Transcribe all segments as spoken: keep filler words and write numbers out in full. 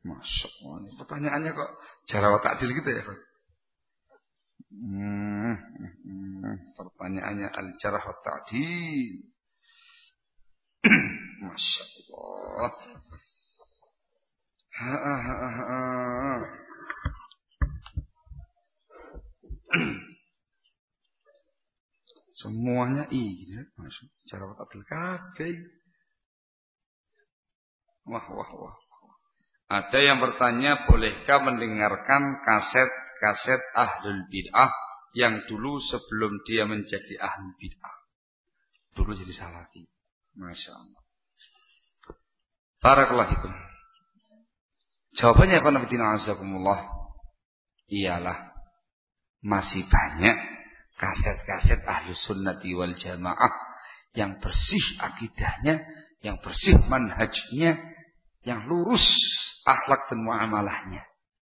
Masya Allah, ini pertanyaannya kok jarawat takdil gitu ya? Hmm, hmm, pertanyaannya al-jarh wa ta'dil. Masya Allah. Ha, ha, ha, ha. Semuanya iya, masuk jarah ta'dil kabeh. Wah, wah, wah. Ada yang bertanya, bolehkah mendengarkan kaset-kaset ahlul bid'ah yang dulu sebelum dia menjadi ahlul bid'ah, dulu jadi salafi. Masya Allah. Barakallahu fikum. Jawabannya apa Nabi Azzaikumullah? Ialah masih banyak kaset-kaset ahlu sunnati wal jamaah yang bersih akidahnya, yang bersih manhajnya, yang lurus akhlak dan muamalahnya.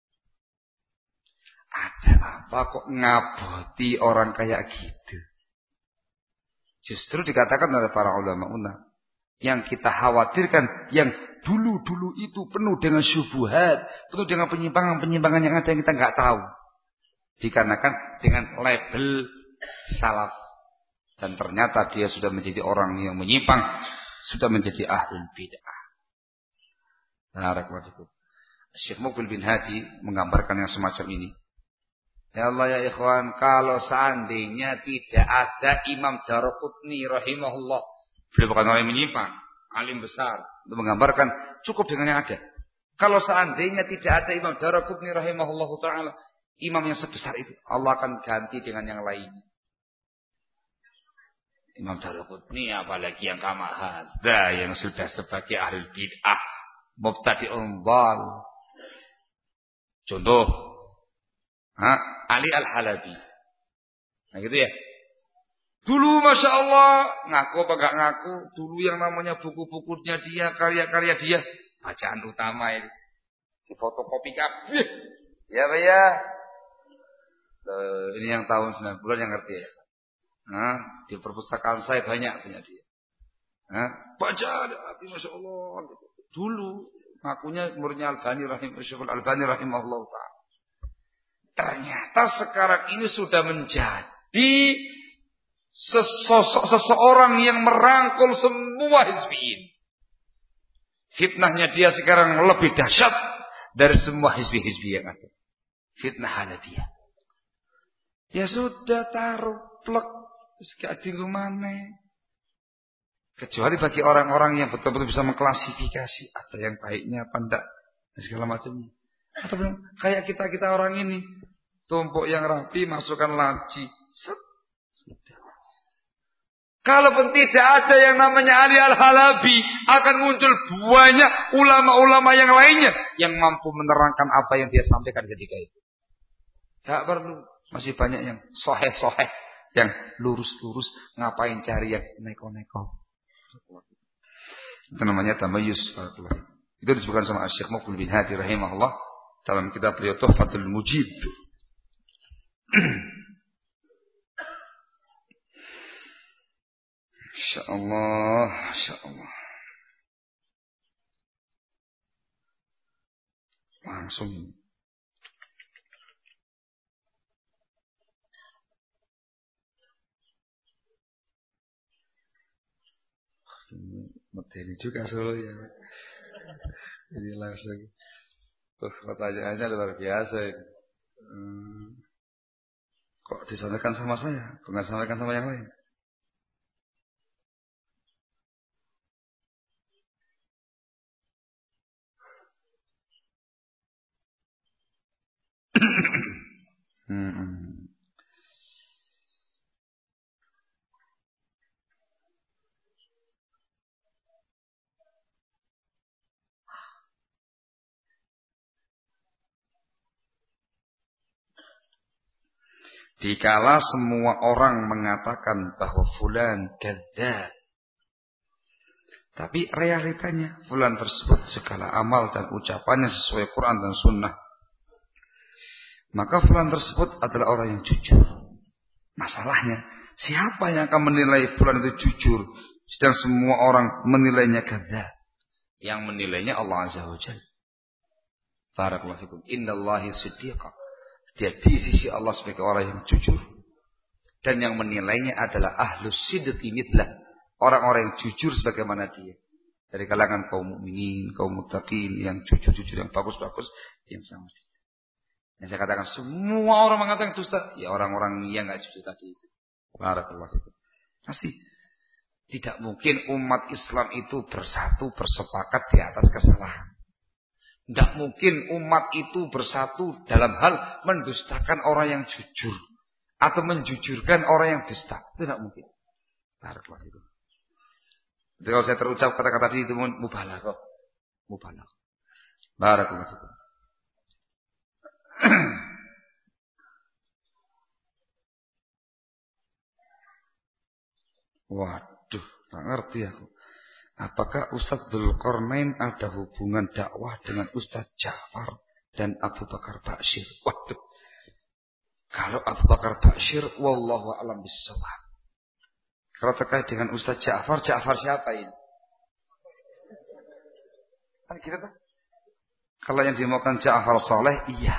Ada apa kok ngaboti orang kayak gitu? Justru dikatakan oleh para ulama-ulama, yang kita khawatirkan, yang dulu-dulu itu penuh dengan syubhat, penuh dengan penyimpangan-penyimpangan yang ada yang kita nggak tahu. Dikarenakan dengan label salaf. Dan ternyata dia sudah menjadi orang yang menyimpang, sudah menjadi ahlul bid'ah. Nah, Syekh Muqbil bin Hadi menggambarkan yang semacam ini. Ya Allah ya ikhwan, kalau seandainya tidak ada Imam Daruqutni rahimahullah, beliau bukan orang yang menyimpang, alim besar, untuk menggambarkan cukup dengan yang ada. Kalau seandainya tidak ada Imam Daruqutni rahimahullah ta'ala, imam yang sebesar itu, Allah akan ganti dengan yang lain. Imam Daruqutni apalagi yang kama hadza, yang sudah sebagai ahli bid'ah, mubtadi'un dhal. Contoh, ha? Ali Al-Halabi. Nah gitu ya. Dulu Masya Allah, ngaku apa gak ngaku, dulu yang namanya buku-bukunya dia, karya-karya dia, bacaan utama ini. Di fotokopi kabeh. Ya Pak ya. Ini yang tahun sembilan puluhan yang ngerti ya. Nah, di perpustakaan saya banyak punya dia. Nah, baca tapi Masya Allah. Dulu ngakunya muridnya Albani rahimahullah, Albani rahimahullah ta'ala. Ternyata sekarang ini sudah menjadi sesosok seseorang yang merangkul semua hizbiyin. Fitnahnya dia sekarang lebih dahsyat dari semua hizbi-hizbi yang ada. Fitnah Halabiyah. Ya sudah taruh plek gak di rumahnya. Kecuali bagi orang-orang yang betul-betul bisa mengklasifikasi ada yang baiknya apa enggak dan segala macamnya. Atau belum kayak kita-kita orang ini, tumpuk yang rapi masukkan laci. Set. Sudah. Kalaupun tidak ada yang namanya Ali Al-Halabi, akan muncul banyak ulama-ulama yang lainnya yang mampu menerangkan apa yang dia sampaikan ketika itu. Tak perlu, masih banyak yang soheh-soheh, yang lurus-lurus, ngapain cari yang neko-neko. Itu namanya tamayus. Itu disebutkan sama Syekh Muqbil bin Hadi rahimahullah dalam kitab beliau Tuhfatul Mujib. Insyaallah, insyaallah. Langsung. Materi juga Solo ya. Ini langsung. Tuh pertanyaannya luar biasa ini. Hmm. Kok disampaikan sama saya, kok nggak disampaikan sama yang lain? hmm. Dikala semua orang mengatakan bahwa fulan kadzdzab, tapi realitanya fulan tersebut segala amal dan ucapannya sesuai Quran dan Sunnah, maka fulan tersebut adalah orang yang jujur. Masalahnya, siapa yang akan menilai fulan itu jujur, sedang semua orang menilainya kadzdzab? Yang menilainya Allah Azza wa Jalla. Barakallahu fikum. Innallahi siddiqa. Dia di sisi Allah sebagai orang yang jujur. Dan yang menilainya adalah ahlus sidqi mithlah. Orang-orang yang jujur sebagaimana dia. Dari kalangan kaum mukminin, kaum muttaqin, yang jujur-jujur, yang bagus-bagus, yang sama dia. Yang saya katakan semua orang mengatakan dusta, ya orang-orang yang enggak jujur tadi. Barakallahu fikum. Pasti tidak mungkin umat Islam itu bersatu bersepakat di atas kesalahan. Tidak mungkin umat itu bersatu dalam hal mendustakan orang yang jujur atau menjujurkan orang yang dusta. Tidak mungkin. Barakallahu fikum. Jadi kalau saya terucap kata-kata tadi itu mubalaghah. Mubalaghah. Barakallahu fikum. Waduh, tak ngerti aku. Apakah Ustaz Dzulqarnain ada hubungan dakwah dengan Ustaz Ja'far dan Abu Bakar Bashir? Waduh. Kalau Abu Bakar Bashir, wallahu a'lam bissawab. Kalau terkait dengan Ustaz Ja'far, Ja'far siapa ini? Kan kita tahu. Kalau yang dimaukan Ja'far Saleh, iya.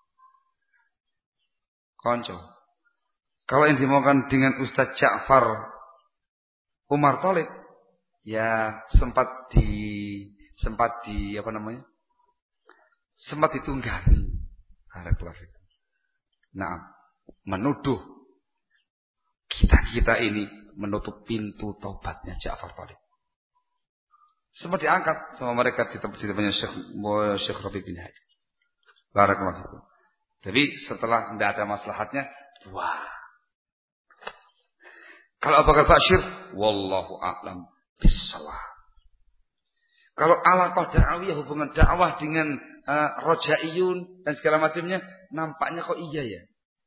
Konco. Kalau yang dimaukan dengan Ustaz Ja'far Umar Thalib, ya sempat di sempat di apa namanya? Sempat ditunggangi. Nah, menuduh kita-kita ini menutup pintu taubatnya Ja'far Thalib. Sempat diangkat sama mereka di tempat di tempatnya Syekh Syekh Rabi bin Hadi. Barakallahu fikum. Jadi setelah tidak ada maslahatnya, wah. Kalau Abu Bakar Bashir, wallahu a'lam bissawab. Kalau alaqah da'awiyah, hubungan dakwah dengan uh, rojaiyun dan segala macamnya, nampaknya kok iya ya.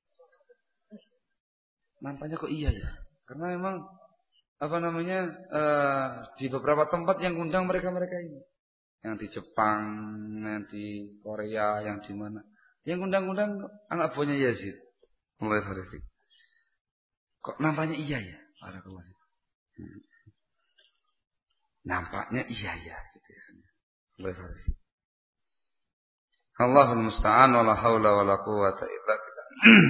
Nampaknya kok iya ya. Karena memang apa namanya uh, di beberapa tempat yang undang mereka-mereka ini, yang di Jepang, yang di Korea, yang di mana, yang undang-undang anak buahnya Yazid. Mulai verifik. Kok nampaknya iya ya? Hmm. Nampaknya iya ya. Gitu ya. Mulai verifik. Allahul musta'an wa la haula wa la quwwata illa billah.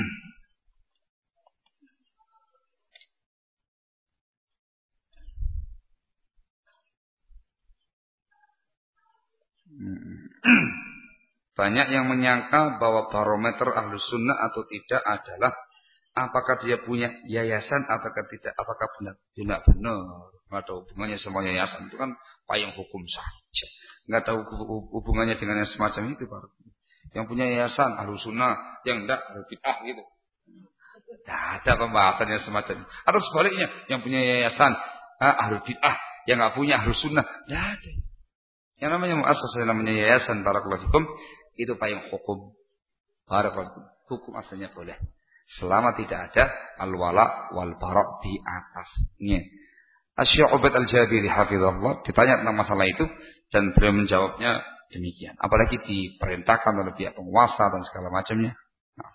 Banyak yang menyangka bahwa barometer ahlus sunnah atau tidak adalah apakah dia punya yayasan ataukah tidak, apakah benar-benar benar nggak ada hubungannya sama yayasan, itu kan payung hukum saja, nggak tahu hubungannya dengan yang semacam itu. Baru yang punya yayasan ahlus sunnah, yang enggak bid'ah gitu, tidak ada pembahasannya semacam itu. Atau sebaliknya, yang punya yayasan ah, ahlul bid'ah, yang nggak punya ahlus sunnah, tidak ada. Yang namanya muassasah, yang namanya yayasan, barakallahu fikum, itu payung hukum. Barakallahu fikum. Hukum asalnya boleh, selama tidak ada al-wala wal bara' di atasnya. Asy-Syaikh Ubaid Al-Jabiri hafizahullah ditanya tentang masalah itu dan beliau menjawabnya demikian. Apalagi diperintahkan oleh pihak penguasa dan segala macamnya. Nah.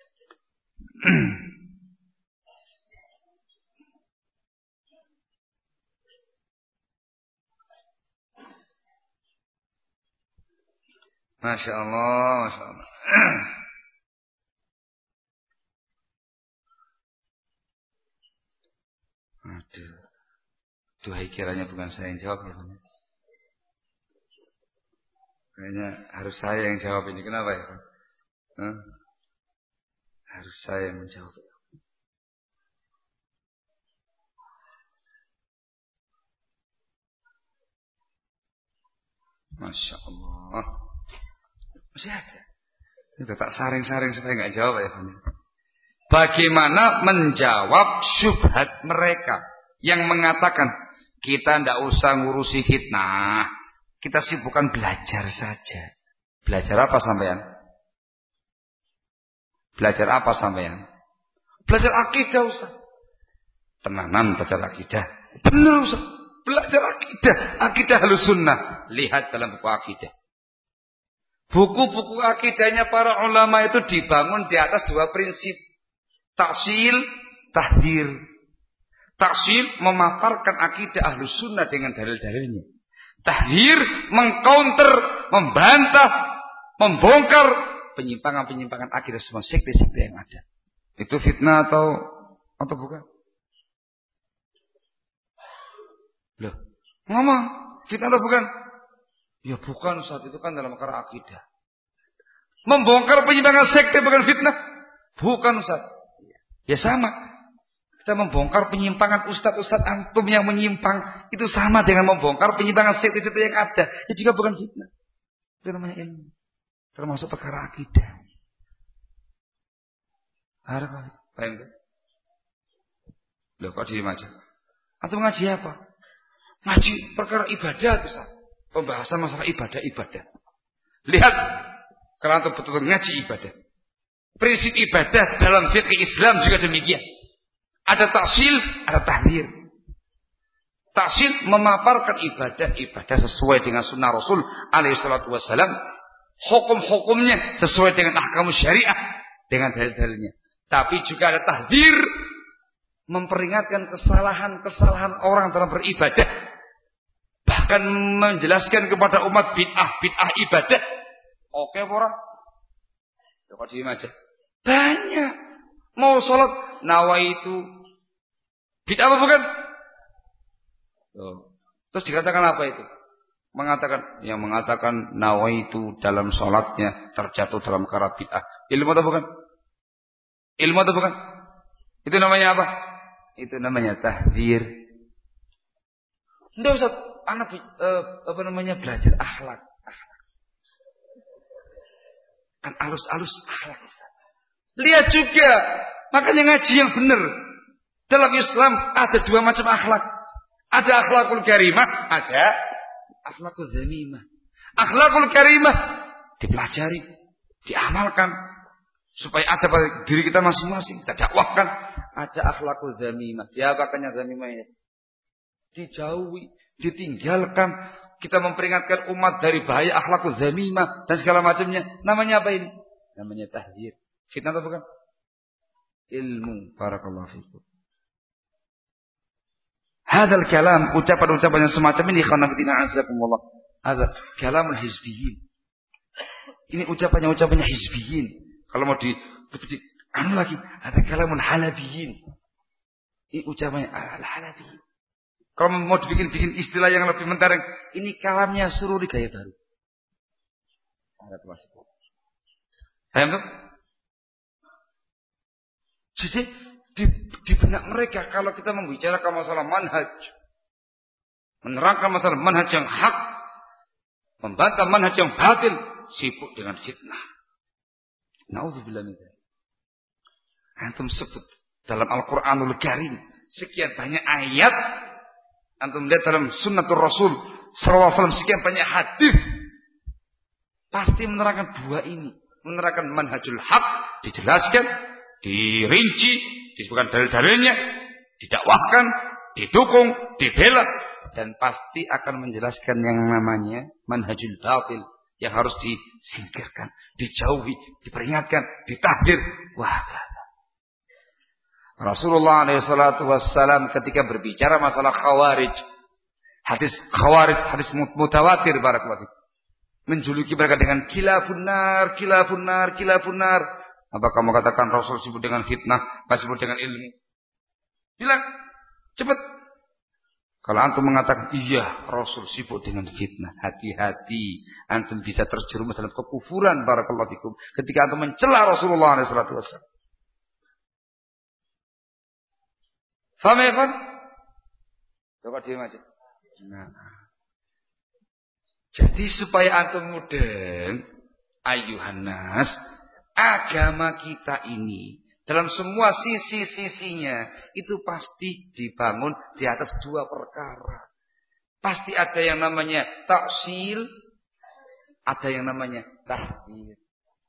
Masya Allah, Masya Allah. Aduh. Duhai kiranya bukan saya yang jawab ya. Kayaknya harus saya yang jawab ini. Kenapa ya? Huh? Harus saya yang menjawab. Masya Allah. Masih ada. Itu tak saring-saring supaya nggak jawab ya. Bagaimana menjawab syubhat mereka yang mengatakan kita tidak usah ngurusi fitnah, kita sibukkan belajar saja. Belajar apa sampean? Belajar apa sampean? Belajar akidah Ustaz. Tenanan belajar akidah. Benar Ustaz. Belajar akidah, akidah Ahlus Sunnah. Lihat dalam buku akidah. Buku-buku akidahnya para ulama itu dibangun di atas dua prinsip. Taksil, tahdir. Taksil memaparkan akidah Ahlus Sunnah dengan dalil-dalilnya. Tahdir mengcounter, membantah membongkar penyimpangan-penyimpangan akidah semua sekte-sekte yang ada. Itu fitnah atau atau bukan? Loh, ngomong fitnah atau bukan? Ya bukan, saat itu kan dalam perkara akidah. Membongkar penyimpangan sekte bukan fitnah? Bukan, Ustaz. Ya sama. Kita membongkar penyimpangan ustaz-ustaz antum yang menyimpang, itu sama dengan membongkar penyimpangan sekte-sekte yang ada. Itu juga bukan fitnah. Itu namanya ilmu. Termasuk perkara akidah. Harap paham kan? Loh, kok diem aja? Antum ngaji apa? Ngaji perkara ibadah, Ustaz. Pembahasan masalah ibadah-ibadah. Lihat, kalau antum betul-betul ngaji ibadah. Prinsip ibadah dalam fikih Islam juga demikian. Ada taksil, ada tahdir. Taksil memaparkan ibadah-ibadah sesuai dengan sunnah Rasul alaihi salatu wassalam. Hukum-hukumnya sesuai dengan ahkam syariah, dengan dalil-dalilnya. Tapi juga ada tahdir, memperingatkan kesalahan-kesalahan orang dalam beribadah. Bahkan menjelaskan kepada umat bid'ah-bid'ah ibadah. Oke, orang? Kok diem aja? Banyak. Mau sholat, nawaitu. Bid'ah apa bukan? Tuh. Terus dikatakan apa itu? Mengatakan, yang mengatakan nawaitu dalam sholatnya terjatuh dalam perkara bid'ah. Ilmu atau bukan? Ilmu atau bukan? Itu namanya apa? Itu namanya tahdzir. Enggak Ustaz, anak uh, apa namanya belajar akhlak. Akhlak. Kan alus-alus akhlak. Lihat juga, makanya ngaji yang benar. Dalam Islam ada dua macam akhlak. Ada akhlakul karimah, ada akhlakul zamimah. Akhlakul karimah dipelajari, diamalkan supaya ada pada diri kita masing-masing, kita dakwahkan. Ada akhlakul zamimah. Diapakannya zamimah ini? Dijauhi, ditinggalkan. Kita memperingatkan umat dari bahaya akhlakul zamimah dan segala macamnya. Namanya apa ini? Namanya tahdzir. Fitnah atau bukan? Ilmu. Barakallahu fikum. Hadal kalam, ucapan-ucapan yang semacam ini, khanafitina azakumullah. Hadal kalamul hizbiyin. Ini ucapannya-ucapannya hizbiyin. Kalau mau di, di anu lagi, ada kalamul halabiyin. Ini ucapannya al-halabiyin. Kalau mau dibikin-bikin istilah yang lebih mentereng, ini kalamnya Sururi gaya baru. Paham tuh? Jadi di, di benak mereka kalau kita membicarakan masalah manhaj, menerangkan masalah manhaj yang hak, membantah manhaj yang batil, sibuk dengan fitnah. Nauzubillah min dzalik. Antum sebut dalam Al-Qur'anul Karim sekian banyak ayat, antum lihat dalam sunnatul Rasul sallallahu alaihi wasallam sekian banyak hadis, pasti menerangkan dua ini, menerangkan manhajul haq, dijelaskan, dirinci, disebutkan dalil-dalilnya, didakwahkan, didukung, dibela, dan pasti akan menjelaskan yang namanya manhajul batil yang harus disingkirkan, dijauhi, diperingatkan, ditahdir. Wah, Rasulullah alaihi salatu wassalam ketika berbicara masalah khawarij, hadis khawarij, hadis mutawatir barakallahu, menjuluki mereka dengan kilafun nar, kilafun nar, kilafun nar. Apa kamu katakan Rasul sibuk dengan fitnah, pas sibuk dengan ilmu? Bilang, cepat. Kalau antum mengatakan iya Rasul sibuk dengan fitnah, hati-hati, antum bisa terjerumus dalam kekufuran barakallahu fikum ketika antum mencela Rasulullah alaihi salatu wasallam. Faham ya, Pak? Coba diam aja. Nah. Jadi supaya antum mudeng, ayuhan nas, agama kita ini dalam semua sisi-sisinya itu pasti dibangun di atas dua perkara. Pasti ada yang namanya taksil, ada yang namanya tahdzir.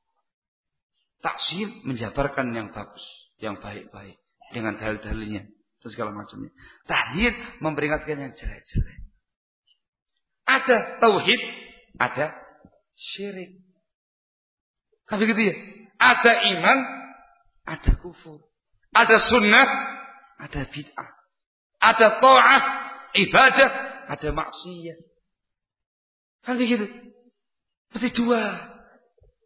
Taksil menjabarkan yang bagus, yang baik-baik dengan dalil-dalilnya dan segala macamnya. Tahdzir memperingatkan yang jelek-jelek. Ada tauhid, ada syirik. Tapi gitu ya. Ada iman, ada kufur. Ada sunnah, ada bid'ah. Ada ta'ah, ibadah, ada maksiyah. Kan begitu. Berarti dua.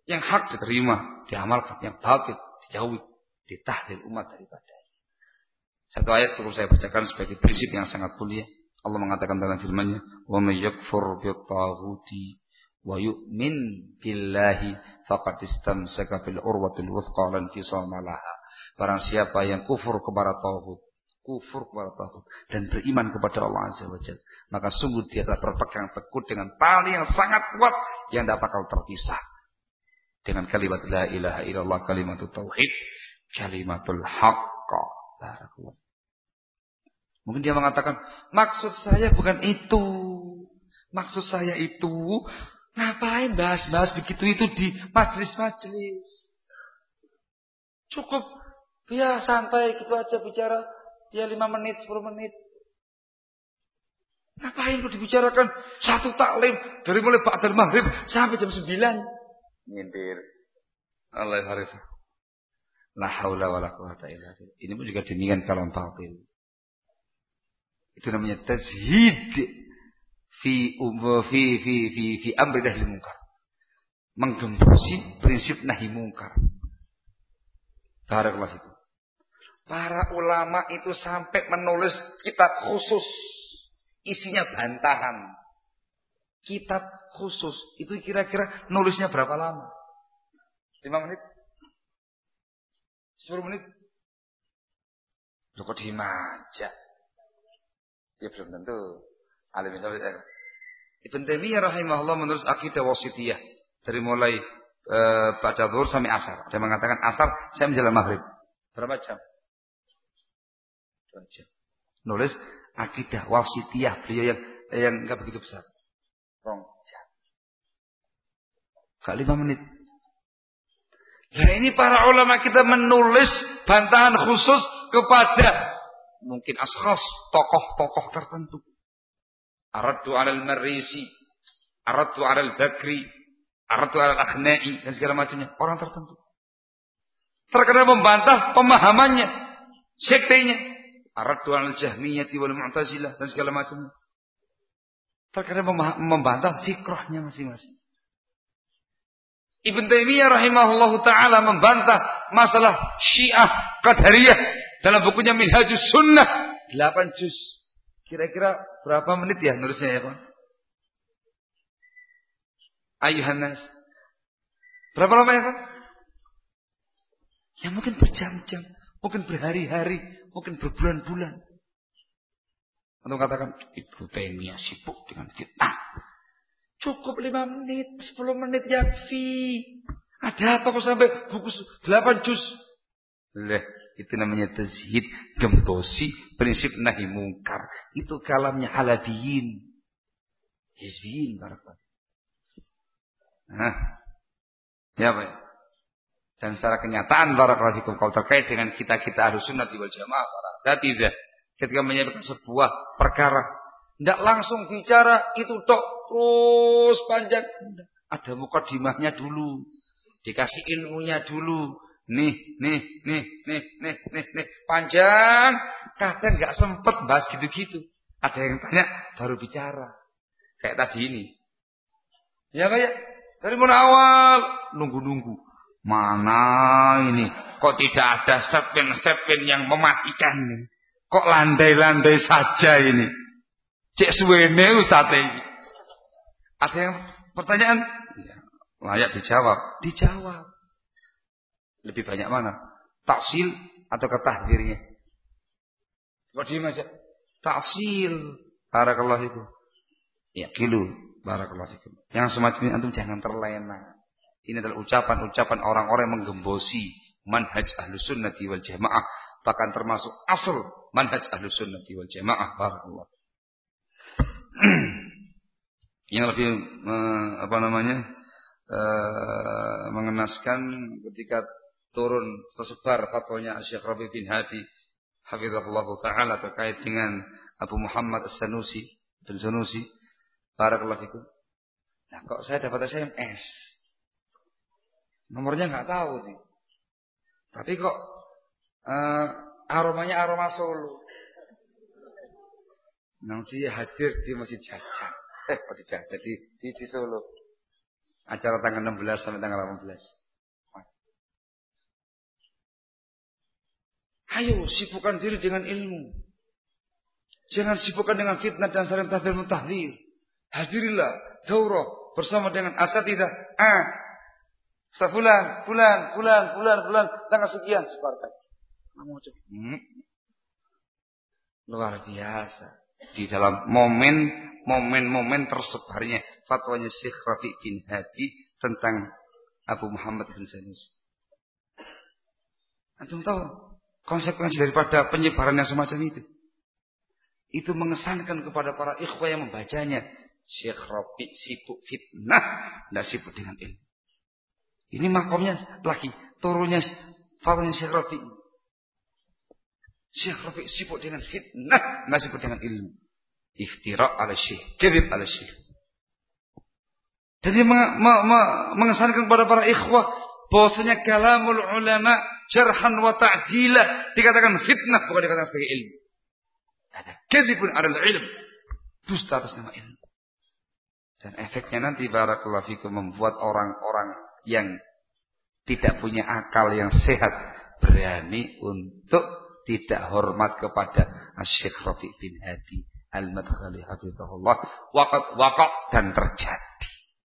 Yang hak diterima, diamalkan. Yang batil dijauhi, ditahlil umat daripada. Satu ayat perlu saya bacakan sebagai prinsip yang sangat mulia. Allah mengatakan dalam firman-Nya, "Wa may yakfur bit-taghuti wa yu'min billahi faqad istamsaka bil urwatil wuthqa lan fisama laha." Barang siapa yang kufur kepada tauhid, kufur kepada tauhid dan beriman kepada Allah Azza wa Jalla, maka sungguh dia telah berpegang teguh dengan tali yang sangat kuat yang tidak bakal terpisah. Dengan kalimat la ilaha illallah, kalimatut tauhid, kalimatul haqqa. Barakallah. Mungkin dia mengatakan, maksud saya bukan itu. Maksud saya itu, ngapain bahas-bahas begitu itu di majelis-majelis. Cukup, ya santai gitu aja bicara, ya lima menit, sepuluh menit. Ngapain itu dibicarakan satu taklim dari mulai ba'dal maghrib sampai jam sembilan. Nyindir. Allah harif. La haula wala quwata illa billah. Ini pun juga demikian kalam batil. Itu namanya tazhid fi fi fi fi fi amri nahi munkar. Menggembosi prinsip nahi munkar. Barakallahu fikum. Para ulama itu sampai menulis kitab khusus, isinya bantahan. Kitab khusus itu kira-kira nulisnya berapa lama? lima menit? sepuluh menit? Loh kok diem aja? Ya belum tentu. Alim Islam. Ibn Taimiyah rahimahullah menulis akidah wasitiyah dari mulai e, pada zuhur sampai asar. Dia mengatakan asar saya menjelang maghrib. Berapa jam? dua jam. Nulis akidah wasitiyah beliau yang yang enggak begitu besar. Rong jam. Gak lima menit. Nah ini para ulama kita menulis bantahan khusus kepada mungkin ashkhas, tokoh-tokoh tertentu. Aradtu 'alal Marrisi, aradtu 'alal Bakri, aradtu 'alal Akhna'i dan segala macamnya, orang tertentu. Terkadang membantah pemahamannya, sektenya. Aradtu 'alal Jahmiyah wal Mu'tazilah dan segala macamnya. Terkadang membantah fikrahnya masing-masing. Ibn Taimiyah rahimahullahu taala membantah masalah Syiah Qadariyah dalam bukunya Minhajus Sunnah, delapan juz. Kira-kira berapa menit ya nulisnya ya, Pak? Ayuhan nas. Berapa lama ya, Pak? Ya mungkin berjam-jam, mungkin berhari-hari, mungkin berbulan-bulan. Untuk katakan Ibnu Taimiyah sibuk dengan fitnah. Cukup lima menit, sepuluh menit yakfi. Ada apa kok sampai buku delapan juz? Leh, itu namanya tazhid, gembosi prinsip nahi mungkar. Itu kalamnya Halabiyin, Hizbiyin barakallahu. Nah, ya Pak. Dan secara kenyataan barakallahu fikum kalau terkait dengan kita-kita Ahlus Sunnah wal Jamaah para asatidzah ketika menyampaikan sebuah perkara tidak langsung bicara itu tok terus panjang. Ada mukadimahnya dulu, dikasih ilmunya dulu. Nih, nih, nih, nih, nih, nih, nih, panjang. Kadang nggak sempet bahas gitu-gitu. Ada yang tanya baru bicara. Kayak tadi ini. Ya Pak ya, dari mulai awal nunggu-nunggu. Mana ini? Kok tidak ada statement-statement yang mematikan ini? Kok landai-landai saja ini? Cek suwene Ustaz ini. Ada yang pertanyaan? Ya, layak dijawab. Dijawab. Lebih banyak mana? Taksil atau ketahdirnya? Kok diem aja? Taksil. Barakallahu fikum. Ya, kilu. Barakallahu fikum. Yang semacam ini antum jangan terlena. Ini adalah ucapan-ucapan orang-orang yang menggembosi manhaj Ahlus Sunnah wal Jamaah, bahkan termasuk asal manhaj Ahlus Sunnah wal Jamaah. Barakallahu. Yang lebih eh, apa namanya eh, mengenaskan ketika turun tersebar fatwanya Syekh Rabi bin Hadi hafizahullah taala terkait dengan Abu Muhammad As-Sanusi bin Sanusi barakallahu fikum. Nah, kok saya dapat S M S nomornya nggak tahu nih, tapi kok eh, aromanya aroma Solo. Nanti hadir di Masjid Jajah. Eh, Masjid Jajah di, di, di Solo. Acara tanggal enam belas sampai tanggal delapan belas. Ayo sibukkan diri dengan ilmu. Jangan sibukkan dengan fitnah dan saling tahdhir mutahdhir. Hadirilah daurah bersama dengan asatidzah. Ah, Ustaz fulan, fulan, fulan, fulan, fulan, tanggal sekian sebarkan. Hmm. Luar biasa. Di dalam momen momen-momen tersebarnya fatwanya Syekh Rafi' bin Hadi tentang Abu Muhammad bin Sanusi. Antum tahu konsekuensi daripada penyebaran yang semacam itu? Itu mengesankan kepada para ikhwah yang membacanya. Syekh Rafi' sibuk fitnah, tidak sibuk dengan ilmu. Ini makomnya lagi turunnya fatwanya Syekh Rafi'. Syekh Rafi' sibuk dengan fitnah, tidak sibuk dengan ilmu. Iftira' ala syekh, kadhib ala syekh. Jadi meng- meng- meng- mengesankan kepada para ikhwah bahwasanya kalamul ulama jarhan wa ta'dila dikatakan fitnah, bukan dikatakan sebagai ilmu. Ada kadzibun 'alal ilm, dusta atas nama ilmu. Dan efeknya nanti barakallahu fikum membuat orang-orang yang tidak punya akal yang sehat berani untuk tidak hormat kepada Syekh Rafi' bin Hadi Al-Madkhali hafizahullah. Waqat waqat dan terjadi.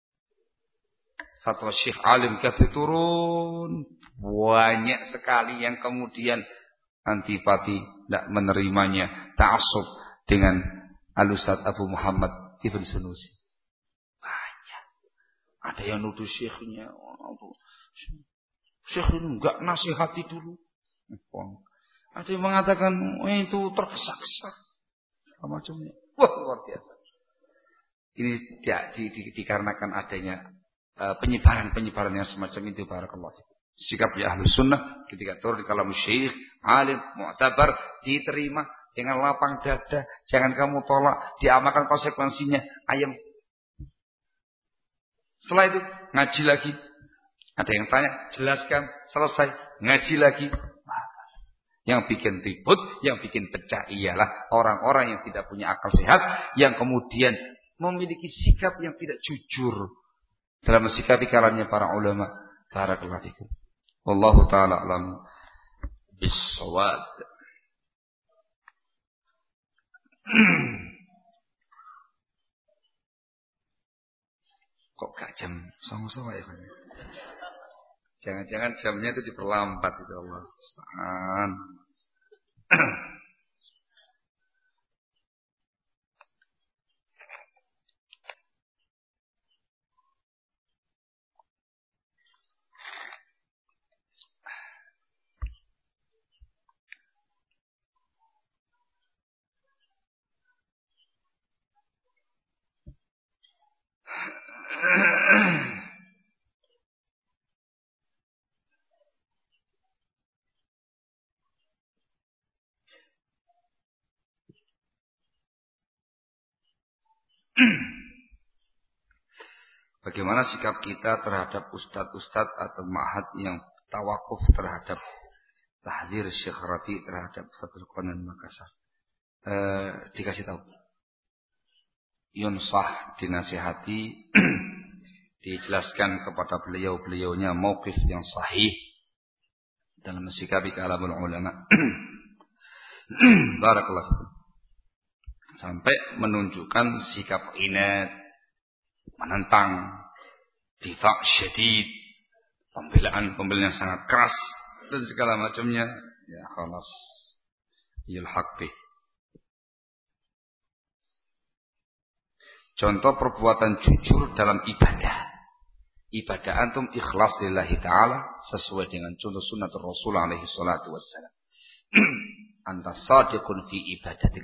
Fatwa Syekh Alim Kabir turun, banyak sekali yang kemudian antipati, tidak menerimanya, ta'assub dengan Al-Ustaz Abu Muhammad Ibn Sanusi. Banyak. Ada yang nuduh syekhnya, syekh ini enggak nasihati dulu. Ada yang mengatakan oh, itu tergesa-gesa, macamnya. Wah, luar biasa. Ini ya, di, di, dikarenakan adanya uh, penyebaran-penyebaran yang semacam itu barakallahu. Sikap ya Ahlus Sunnah ketika turun di kalam syekh, alim, mu'tabar, diterima dengan lapang dada, jangan kamu tolak, diamalkan konsekuensinya, ayam. Setelah itu ngaji lagi. Ada yang tanya, jelaskan, selesai, ngaji lagi. Yang bikin ribut, yang bikin pecah ialah orang-orang yang tidak punya akal sehat, yang kemudian memiliki sikap yang tidak jujur dalam mensikapi kalamnya para ulama. Barakallahu fikum. Wallahu ta'ala alam bis-shawab. Kok gak jam sama-sama ya? Jangan-jangan jamnya itu diperlambat itu Allah. Subhan. Bagaimana sikap kita terhadap ustadz-ustadz atau ma'had yang tawakuf terhadap tahdzir Syekh Rafi' terhadap Ustadz Qanan Makassar? E, dikasih tahu, yunsah, dinasihati, dijelaskan kepada beliau-beliaunya mauqif yang sahih dalam mensikapi kalamul ulama. Barakallahu. Sampai menunjukkan sikap inat, menentang, difak syadid, pembelaan-pembelaan yang sangat keras dan segala macamnya. Ya khalas, yulhaq bih. Contoh perbuatan jujur dalam ibadah. Ibadah antum ikhlas lillahi ta'ala sesuai dengan contoh sunnatul Rasul alaihi salatu wassalam. Anta sadiqun fi ibadatik.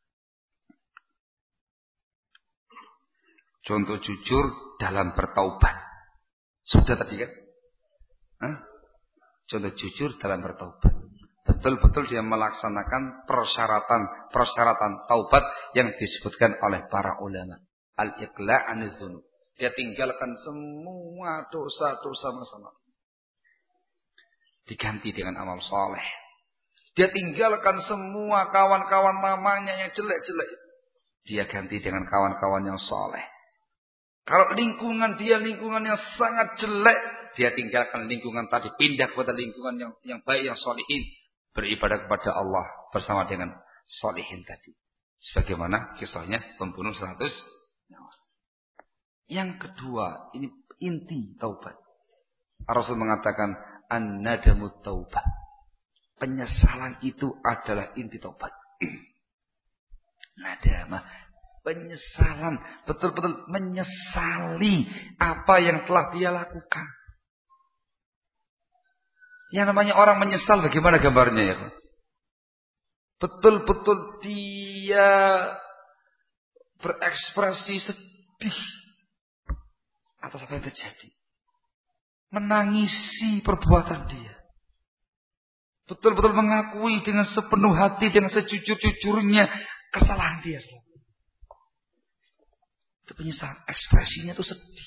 Contoh jujur dalam bertaubat. Sudah tadi kan? Hah? Contoh jujur dalam bertaubat. Betul-betul dia melaksanakan persyaratan-persyaratan taubat yang disebutkan oleh para ulama. Al-iqla' anidh-dhunub. Dia tinggalkan semua dosa-dosa masa lalu. Diganti dengan amal soleh. Dia tinggalkan semua kawan-kawan lamanya yang jelek-jelek. Dia ganti dengan kawan-kawan yang soleh. Kalau lingkungan dia lingkungan yang sangat jelek, dia tinggalkan lingkungan tadi, pindah kepada lingkungan yang yang baik, yang solihin, beribadah kepada Allah bersama dengan solihin tadi. Sebagaimana kisahnya pembunuh seratus nyawa. Yang kedua, ini inti taubat. Rasul mengatakan an-nadamu taubah. Penyesalan itu adalah inti taubat. Nadamah, penyesalan, betul-betul menyesali apa yang telah dia lakukan. Yang namanya orang menyesal bagaimana gambarnya ya? Betul-betul dia berekspresi sedih atas apa yang terjadi. Menangisi perbuatan dia. Betul-betul mengakui dengan sepenuh hati, dengan sejujur-jujurnya kesalahan dia. Itu penyesalan, ekspresinya itu sedih.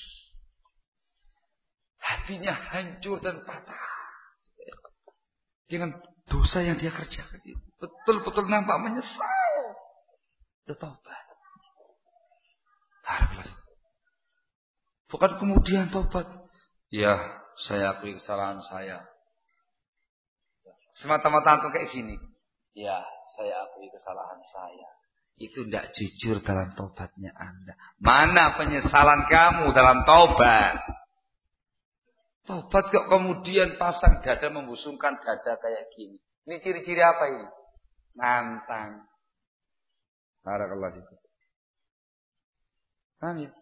Hatinya hancur dan patah. Dengan dosa yang dia kerjakan itu. Betul-betul nampak menyesal. Itu taubat. Bukan kemudian taubat. Ya, saya akui kesalahan saya. Semata-mata itu kayak gini. Ya, saya akui kesalahan saya. Itu tidak jujur dalam taubatnya Anda. Mana penyesalan kamu dalam taubat? Taubat kok kemudian pasang dada, membusungkan dada kayak gini. Ini ciri-ciri apa ini? Nantang. Barakallahu fikum. Paham ya?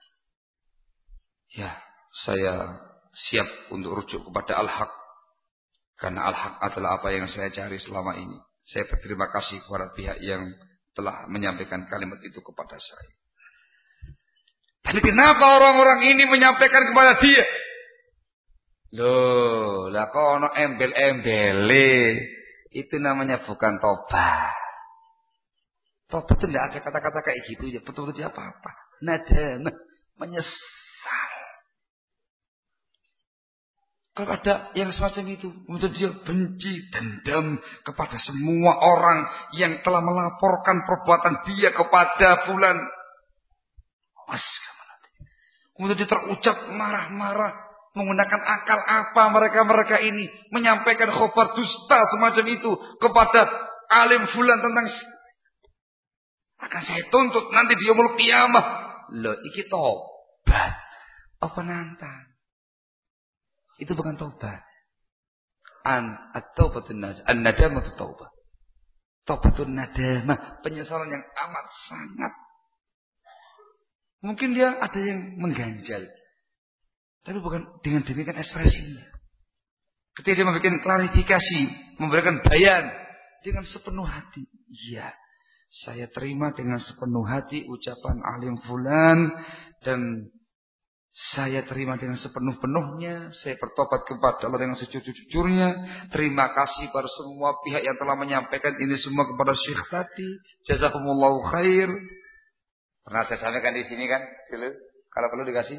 Ya, saya siap untuk rujuk kepada Al-Haq. Karena Al-Haq adalah apa yang saya cari selama ini. Saya berterima kasih kepada pihak yang telah menyampaikan kalimat itu kepada saya. Tapi kenapa orang-orang ini menyampaikan kepada dia? Loh, lah kok ono embel-embele. Itu namanya bukan tobat. Tobat itu tidak ada kata-kata kayak gitu ya. Betul-betul dia apa-apa. Nadamah, menyesal. Kalau ada yang semacam itu, kemudian dia benci, dendam kepada semua orang yang telah melaporkan perbuatan dia kepada fulan. Mas, kemudian dia terucap marah-marah, menggunakan akal apa mereka-mereka ini menyampaikan khabar dusta semacam itu kepada alim fulan tentang akan saya tuntut nanti di yaumul qiyamah. Loh, iki tobat apa nantang? Itu bukan taubat. An at-taubatun nadamah, an-nadamah taubat. Taubatun nadamah, penyesalan yang amat sangat. Mungkin dia ada yang mengganjal. Tapi bukan dengan demikian ekspresinya. Ketika dia memberikan klarifikasi, memberikan bayan dengan sepenuh hati. Iya, saya terima dengan sepenuh hati ucapan alim fulan dan saya terima dengan sepenuh-penuhnya. Saya bertobat kepada Allah dengan sejujur-jujurnya. Terima kasih pada semua pihak yang telah menyampaikan ini semua kepada Syekh tadi. Jazakumullahu khair. Pernah saya sampaikan di sini kan? Dulu, kalau perlu dikasih,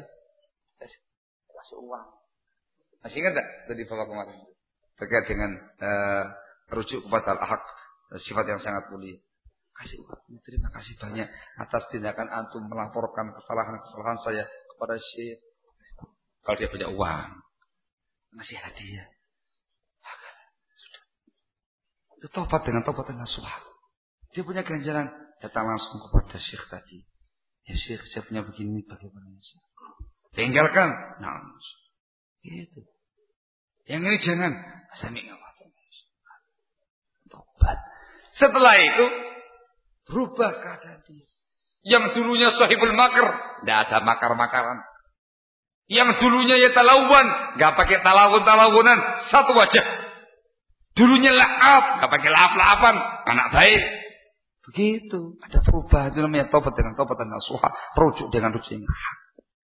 kasih uang. Masih ingat tak tadi bapak kemarin terkait dengan uh, rujuk kepada Al-Haq, sifat yang sangat mulia. Kasih uang. Terima kasih banyak atas tindakan antum melaporkan kesalahan-kesalahan saya kepada Syekh. Kalau dia punya uang, ngasih hadiah. Sudah. Itu tobat dengan tobat nasuha. Dia punya ganjaran, datang langsung kepada Syekh tadi. Ya Syekh, saya punya begini, bagaimana Syekh? Tinggalkan. Nah, gitu. Yang ini jangan. Sami ngawatan. Tobat. Setelah itu, berubah keadaan dia. Yang dulunya sahibul makar, tidak ada makar-makaran. Yang dulunya ya talawun, nggak pakai talawun-talawunan, satu wajah. Dulunya la'af, nggak pakai la'af-la'afan, anak baik. Begitu, ada perubahan. Itu namanya tobat dengan tobat dan nasuha, rujuk dengan rujuk yang hak.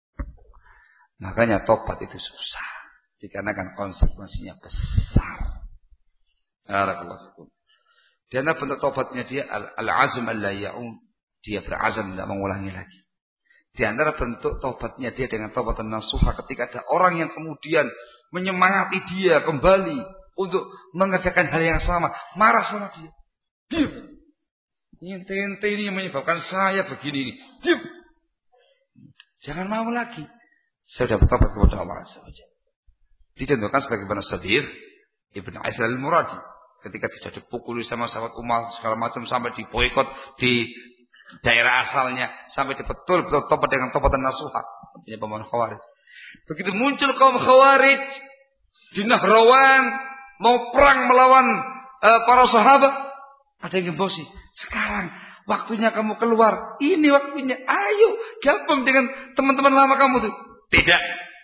Makanya tobat itu susah, dikarenakan konsekuensinya besar. Barakallahu. Di antara bentuk tobatnya dia al-azm alla ya'um. Dia berazam tidak mengulangi lagi. Di antara bentuk tobatnya dia dengan tobat dan nasuha, ketika ada orang yang kemudian menyemangati dia kembali untuk mengerjakan hal yang sama, marah sama dia. Diam. Ini ente ini menyebabkan saya begini. Diam. Jangan mau lagi. Saya sudah bertobat kepada Allah Azza wa Jalla. Dicontohkan sebagaimana Sadir Ibn Aisyah al-Muradi. Ketika tidak dipukuli sama sahabat Umar segala macam sampai diboikot di daerah asalnya. Sampai betul-betul tobat dengan tobatan nasuha. Punya pemahaman Khawarij. Begitu muncul kaum Khawarij di Nahrawan mau perang melawan uh, para sahabat. Ada yang gembosi. Sekarang waktunya kamu keluar. Ini waktunya. Ayo gabung dengan teman-teman lama kamu tuh. Tidak.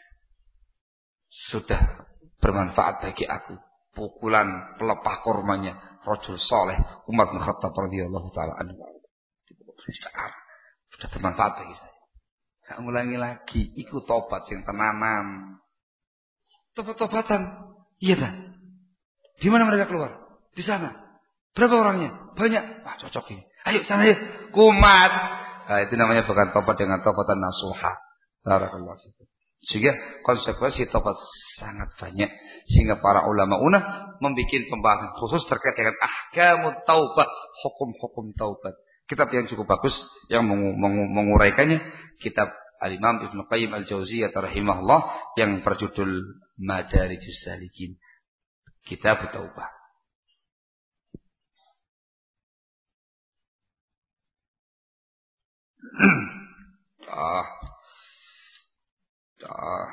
Sudah bermanfaat bagi aku. Pukulan pelepah kormanya Rajul Saleh Umar bin Khattab radhiyallahu taala anhu. Sudah, sudah bermanfaat bagi saya. Gak ngulangi lagi. Ikut tobat yang tenanan. Tobat-tobatan. Iya dah. Di mana mereka keluar? Di sana. Berapa orangnya? Banyak. Wah, cocok ini. Ayo sana ya. Kumat. Nah, itu namanya bukan tobat dengan tobatan nasuha. Barakallahu fikum. Sehingga konsekuensi tobat sangat banyak. Sehingga para ulama unah membuat pembahasan khusus terkait dengan ahkamut taubah, hukum-hukum taubat. Kitab yang cukup bagus yang mengu- mengu- menguraikannya kitab Al-Imam Ibnu Qayyim Al-Jauziyah rahimahullah yang berjudul Madarijus Salikin. Kitab Taubah. ah. Ah.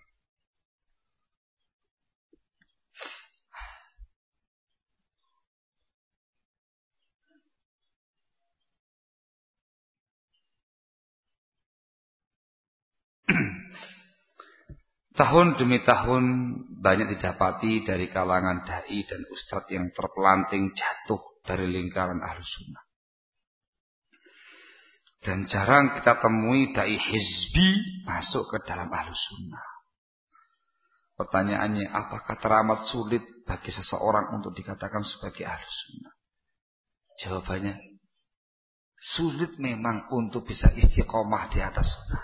Tahun demi tahun banyak didapati dari kalangan dai dan ustadz yang terpelanting jatuh dari lingkaran Ahlus Sunnah. Dan jarang kita temui dai hizbi masuk ke dalam Ahlus Sunnah. Pertanyaannya, apakah teramat sulit bagi seseorang untuk dikatakan sebagai Ahlus Sunnah? Jawabannya, sulit memang untuk bisa istiqomah di atas sunnah.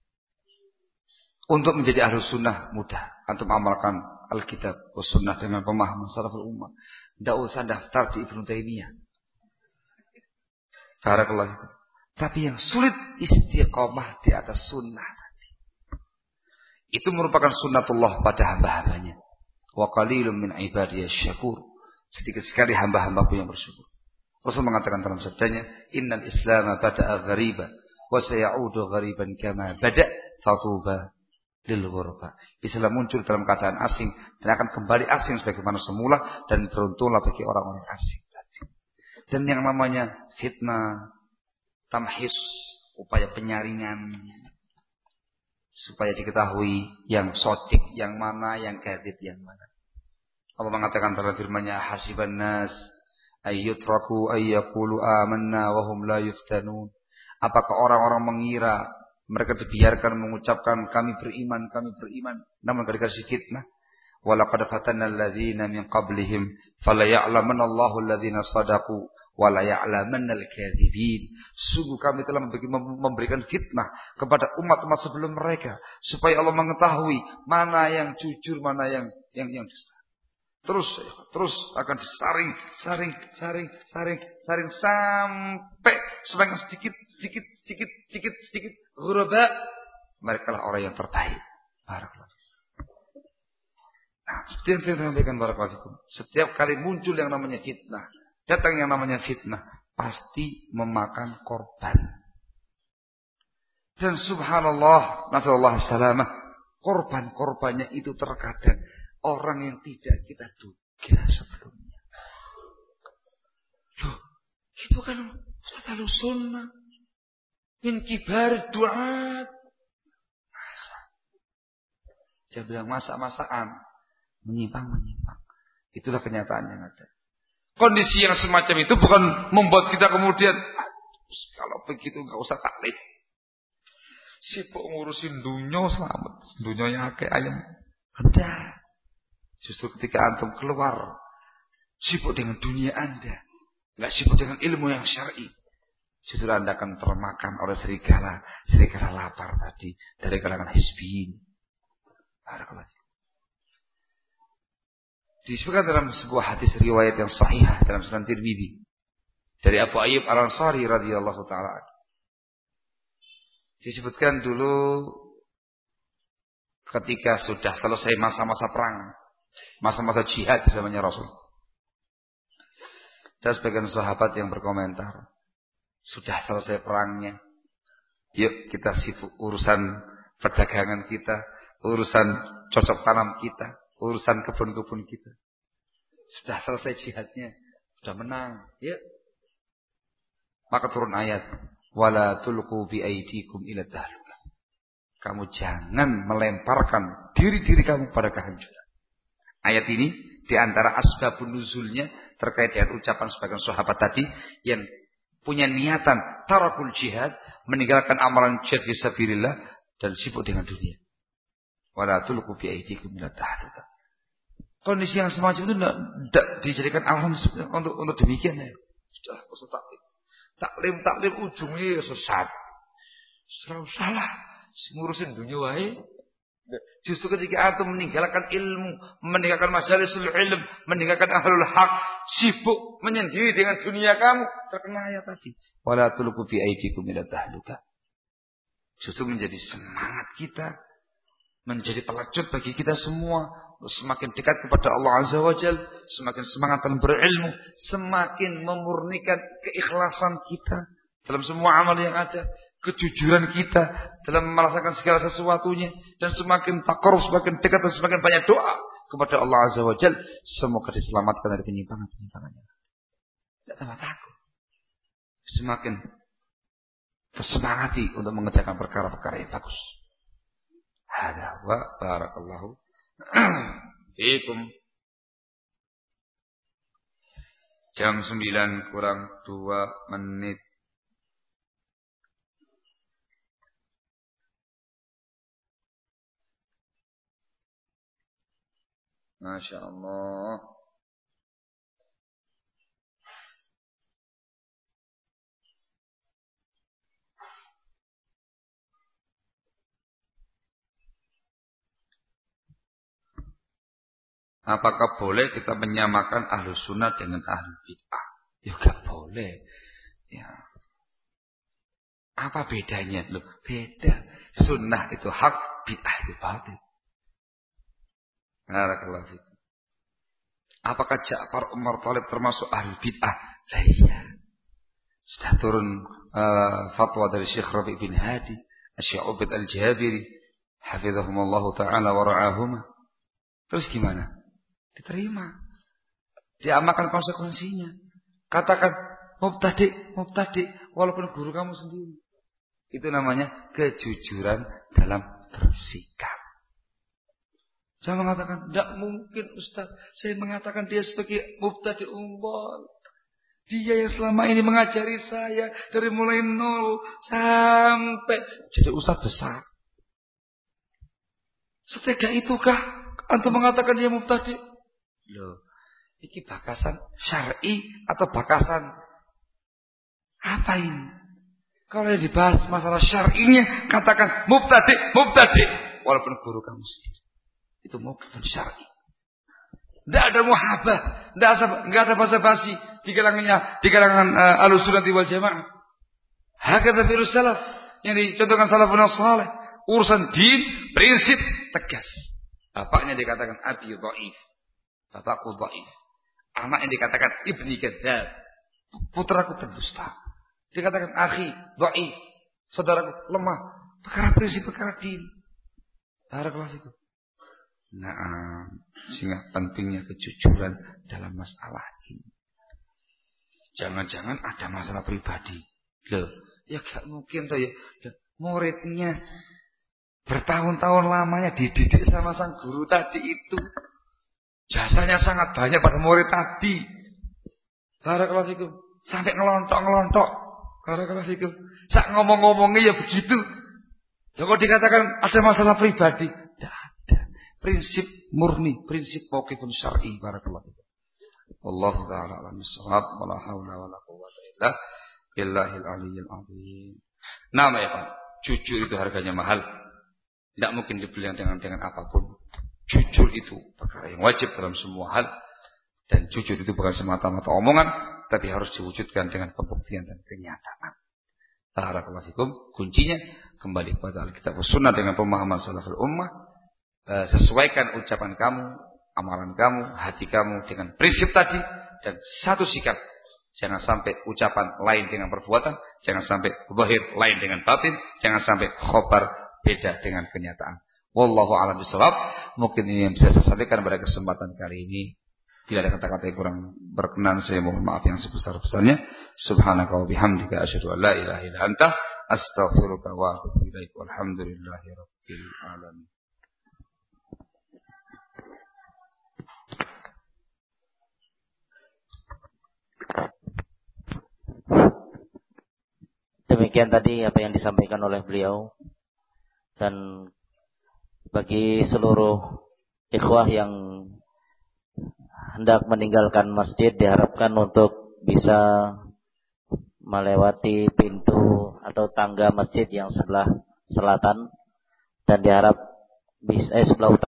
Untuk menjadi Ahlus Sunnah mudah. Antum amalkan Alkitab was Sunnah dengan pemahaman salaful ummah. Tidak usah daftar di Ibnu Taimiyah. Barakallahu fikum. Tapi yang sulit istiqomah di atas sunnah tadi. Itu merupakan sunnatullah pada hamba-hambanya. Wa qalilun min ibadiyasy syakur. Sedikit sekali hamba-hambaku yang bersyukur. Rasul mengatakan dalam sabdanya, "Innal Islam bada'a ghariban wa sayaudu ghariban kama bada' fatuba lil ghuraba." Islam muncul dalam keadaan asing dan akan kembali asing sebagaimana semula, dan beruntunglah bagi orang-orang asing tadi. Dan yang namanya fitnah, tamhis, upaya penyaringan supaya diketahui yang sodik yang mana, yang kadzib yang mana. Allah mengatakan dalam firman-Nya, "Hasiban nas ayyutraku ayyaqulu amanna wa hum la yuftanun." Apakah orang-orang mengira mereka dibiarkan mengucapkan kami beriman, kami beriman, namun mereka dikasih fitnah? Wa laqad fatanna alladziina min qablihim fala ya'lamanna Allahu alladziina shadaqu wa la ya'lamanna al-kadzibin. Sungguh kami telah memberikan fitnah kepada umat-umat sebelum mereka supaya Allah mengetahui mana yang jujur, mana yang yang yang dusta. Terus terus akan disaring, saring, saring, saring, saring sampai semakin sedikit, sedikit, sedikit, sedikit, sedikit ghuraba. Mereka lah orang yang terbaik. Barakallahu. Nah, seperti yang saya sampaikan barakallahu. Setiap kali muncul yang namanya fitnah, datang yang namanya fitnah, pasti memakan korban. Dan subhanallah, nasallallahu salamah, korban-korbannya itu terkadang orang yang tidak kita duga sebelumnya. Loh, itu kan Ustaz Ahlus Sunnah min kibar du'at. Masa? Dia bilang masa-masaan, menyimpang-menyimpang. Itulah kenyataan yang ada. Kondisi yang semacam itu bukan membuat kita kemudian, kalau begitu enggak usah taklid. Sibuk ngurusin dunia selamat, dunia akeh ayam. Enggak. Justru ketika antum keluar sibuk dengan dunia Anda, enggak sibuk dengan ilmu yang syar'i, justru Anda akan termakan oleh serigala, serigala lapar tadi dari kalangan hizbiyin. Barakallahu. Disebutkan dalam sebuah hadis riwayat yang sahih dalam Sunan Tirmidzi dari Abu Ayyub Al-Ansari radhiyallahu taala. Disebutkan dulu ketika sudah selesai masa-masa perang, masa-masa jihad zamannya Rasul. Dan sebagian sahabat yang berkomentar, sudah selesai perangnya, yuk kita sibuk urusan perdagangan kita, urusan cocok tanam kita, urusan kebun-kebun kita. Sudah selesai jihadnya, sudah menang, yuk. Maka turun ayat, wala tulqu bi aydikum ila tahlukah. Kamu jangan melemparkan diri-diri kamu pada kehancuran. Ayat ini di antara asbabun nuzulnya terkait dengan ucapan sebagian sahabat tadi yang punya niatan tarakul jihad, meninggalkan amalan jihad fisabilillah dan sibuk dengan dunia. Wala tulqu bi aydikum ila tahlukah. Kondisi yang semacam itu tidak dijadikan alasan untuk untuk demikian ya. Sudah usah taklim. Taklim taklim ujungnya sesat. Selalu salah. Ngurusin dunia wae. Justru ketika antum meninggalkan ilmu, meninggalkan majalisul ilm, meninggalkan ahlul haq, sibuk menyendiri dengan dunia kamu, terkena ayat tadi. Wala tulqu bi aydikum ila tahlukah. Justru menjadi semangat kita, menjadi pelacut bagi kita semua, semakin dekat kepada Allah Azza wa Jalla, semakin semangat dalam berilmu, semakin memurnikan keikhlasan kita dalam semua amal yang ada, kejujuran kita dalam merasakan segala sesuatunya, dan semakin takarruf, semakin dekat dan semakin banyak doa kepada Allah Azza wa Jalla, semoga diselamatkan dari penyimpangan-penyimpangannya. Tidak tambah takut, semakin tersemangati untuk mengerjakan perkara-perkara yang bagus. Hada wa barakallahu fiikum. Jam sembilan kurang dua menit. Masya Allah. Apakah boleh kita menyamakan ahlu sunnah dengan ahlu bid'ah? Ya gak boleh. Ya. Apa bedanya? Loh, beda. Sunnah itu hak, bid'ah itu batil. Barakallahu fikum. Apakah Ja'far Umar Thalib termasuk ahlu bid'ah? Lah iya. Sudah turun uh, fatwa dari Syekh Rabi' bin Hadi, Syekh Ubaid Al-Jabiri, hafizahumullahu ta'ala wa ra'ahumah. Terus gimana? Diterima. Diamalkan konsekuensinya. Katakan mubtadi, mubtadi walaupun guru kamu sendiri. Itu namanya kejujuran dalam bersikap. Jangan mengatakan tidak mungkin Ustaz, saya mengatakan dia sebagai mubtadi umbal. Dia yang selama ini mengajari saya dari mulai nol sampai jadi ustaz besar. Setega itukah antum mengatakan dia mubtadi? Loh, ini bakasan syar'i atau bakasan apa ini? Kalau yang dibahas masalah syar'inya, katakan mubtadi, mubtadi, walaupun guru kamu sendiri. Itu mubtadi syar'i. Tidak ada muhabah, tidak ada, tidak ada basa-basi di kalangannya, di kalangan uh, Ahlussunnah wal Jamaah. Hakadha firus salaf yang dicontohkan salafun salih, urusan din, prinsip tegas. Bapaknya dikatakan abi dhaif. Bapakku dhaif. Anaknya dikatakan ibni kadzdzab. Putraku pendusta. Dikatakan akhi dhaif. Saudaraku lemah. Perkara prinsip, perkara din. Barakallahu fikum. Nah, sehingga pentingnya kejujuran dalam masalah ini. Jangan-jangan ada masalah pribadi. Loh, ya gak mungkin toh ya. Muridnya bertahun-tahun lamanya dididik sama sang guru tadi itu. Jasanya sangat banyak pada murid tadi. Barakallahu fikum. Sampai ngelontok-ngelontok. Barakallahu fikum. Sak ngomong-ngomongnya ya begitu. Loh, kok dikatakan ada masalah pribadi? Tidak ada. Prinsip murni, prinsip mauqifun syar'i. Barakallahu fikum. Wallahu ta'ala a'lam bissawab. Wala haula wala quwwata illa billahil aliyyil azim. Nama ya Pak, jujur itu harganya mahal. Tidak mungkin dibeli dengan dengan apapun. Jujur itu perkara yang wajib dalam semua hal. Dan jujur itu bukan semata-mata omongan, tapi harus diwujudkan dengan pembuktian dan kenyataan. Barakallahu fikum. Kuncinya kembali kepada Alkitab Sunnah dengan pemahaman salaful ummah. E, sesuaikan ucapan kamu, amalan kamu, hati kamu dengan prinsip tadi dan satu sikap. Jangan sampai ucapan lain dengan perbuatan, jangan sampai zahir lain dengan batin, jangan sampai khobar beda dengan kenyataan. Wallahu a'lam bishawab. Mungkin ini yang bisa saya sampaikan pada kesempatan kali ini. Tidak ada kata-kata yang kurang berkenan, saya mohon maaf yang sebesar-besarnya. Subhanaka wa bihamdika asyhadu an la ilaha illa anta astaghfiruka wa atubu ilaik. Walhamdulillahi rabbil alamin. Demikian tadi apa yang disampaikan oleh beliau. Dan bagi seluruh ikhwah yang hendak meninggalkan masjid diharapkan untuk bisa melewati pintu atau tangga masjid yang sebelah selatan dan diharap bisa eh, sebelah utara.